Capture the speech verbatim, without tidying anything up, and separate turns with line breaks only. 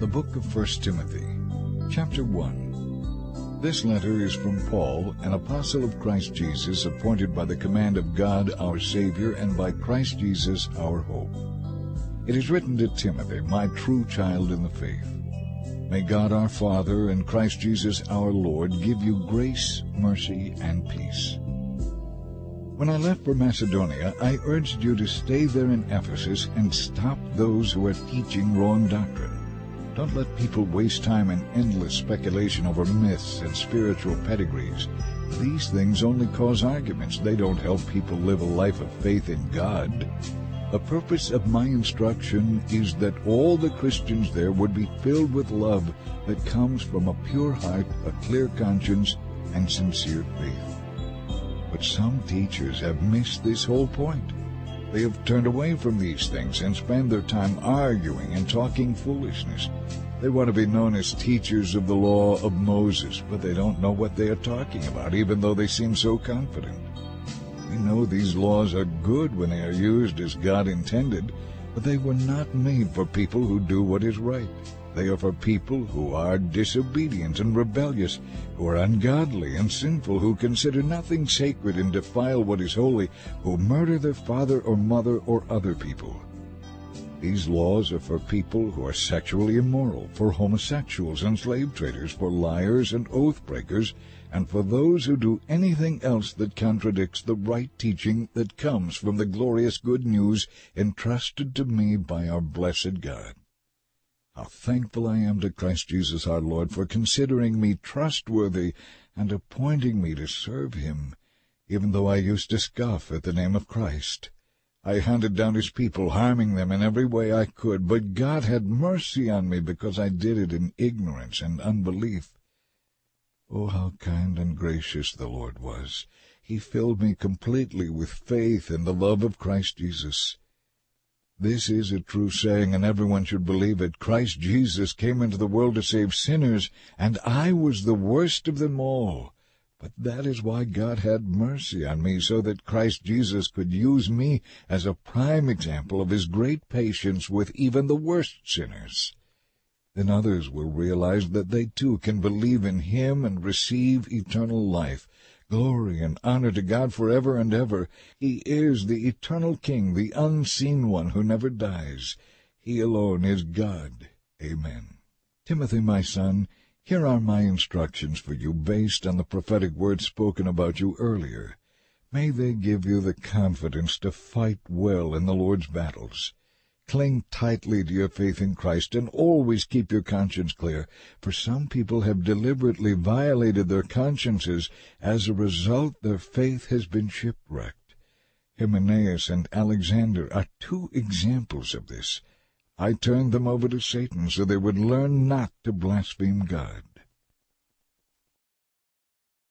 The book of First Timothy, chapter one. This letter is from Paul, an apostle of Christ Jesus, appointed by the command of God our Savior, and by Christ Jesus our hope. It is written to Timothy, my true child in the faith. May God our Father and Christ Jesus our Lord give you grace, mercy, and peace. When I left for Macedonia, I urged you to stay there in Ephesus and stop those who are teaching wrong doctrine. Don't let people waste time in endless speculation over myths and spiritual pedigrees. These things only cause arguments. They don't help people live a life of faith in God. The purpose of my instruction is that all the Christians there would be filled with love that comes from a pure heart, a clear conscience, and sincere faith. But some teachers have missed this whole point. They have turned away from these things and spend their time arguing and talking foolishness. They want to be known as teachers of the law of Moses, but they don't know what they are talking about, even though they seem so confident. We know these laws are good when they are used as God intended, but they were not made for people who do what is right. They are for people who are disobedient and rebellious, who are ungodly and sinful, who consider nothing sacred and defile what is holy, who murder their father or mother or other people. These laws are for people who are sexually immoral, for homosexuals and slave traders, for liars and oath breakers, and for those who do anything else that contradicts the right teaching that comes from the glorious good news entrusted to me by our blessed God. How thankful I am to Christ Jesus our Lord for considering me trustworthy and appointing me to serve him, even though I used to scoff at the name of Christ. I hunted down his people, harming them in every way I could, but God had mercy on me because I did it in ignorance and unbelief. Oh, how kind and gracious the Lord was! He filled me completely with faith and the love of Christ Jesus. This is a true saying, and everyone should believe it. Christ Jesus came into the world to save sinners, and I was the worst of them all. But that is why God had mercy on me, so that Christ Jesus could use me as a prime example of his great patience with even the worst sinners. Then others will realize that they too can believe in him and receive eternal life. Glory and honor to God forever and ever. He is the eternal King, the unseen one who never dies. He alone is God. Amen. Timothy, my son, here are my instructions for you based on the prophetic words spoken about you earlier. May they give you the confidence to fight well in the Lord's battles. Cling tightly to your faith in Christ and always keep your conscience clear, for some people have deliberately violated their consciences. As a result, their faith has been shipwrecked. Hymenaeus and Alexander are two examples of this. I turned them over to Satan so they would learn not to blaspheme God.